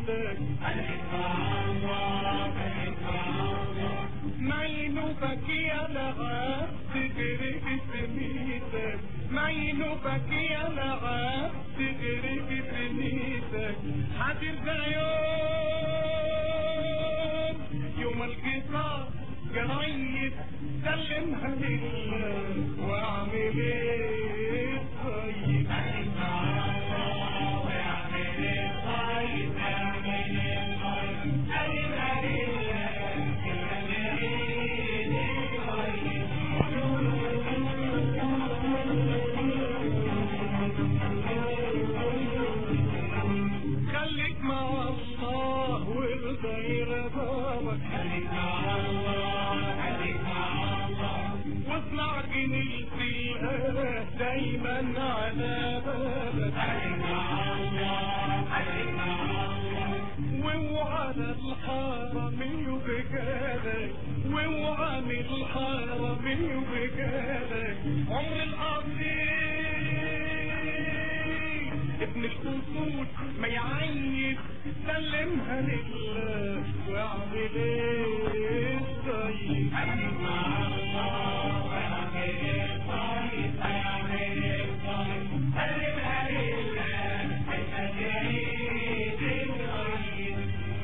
سميتك معينوبك يا لغاب تجري في سميتك معينوبك يا لغاب تجري في سميتك هترجع يوم القصاص قريب سلمها لله واعمل ايه طيب خليك مع الله وارضى يرضاك خليك مع الله واصنع جنيت الآه دايما على بابك خليك مع الله واوعى الحرم يبكالك واوعى من الحرم يبكالك عمر القصير ابن الأصول ما يعيش سلمها لله واعمل ايه طيب خليك مع الله واعمل ايه طيب اعمل ايه طيب سلمها لله التدريب الطيب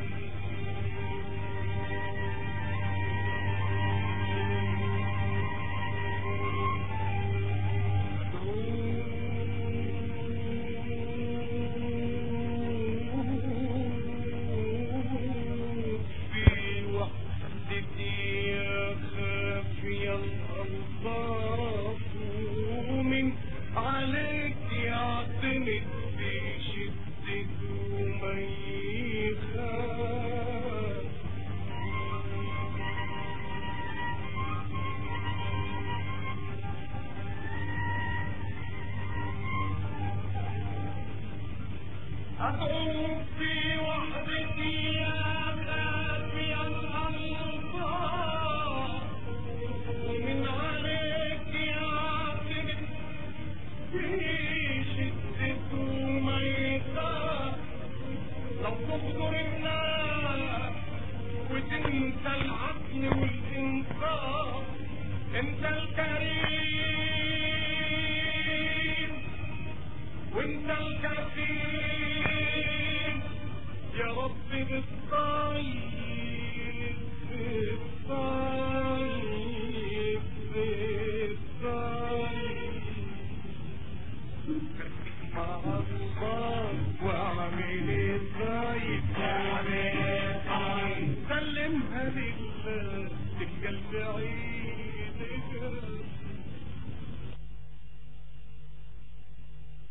عليك يعتمد في شدته ما يخاف أدعو في وحدتي يا خافي الأنصار ومن عليك يعتمد في شدته ما يخاف لو تحضر الناس وتنسى العقل والإنصاف انت الكريم وانت الكفيل يا رب بالطيب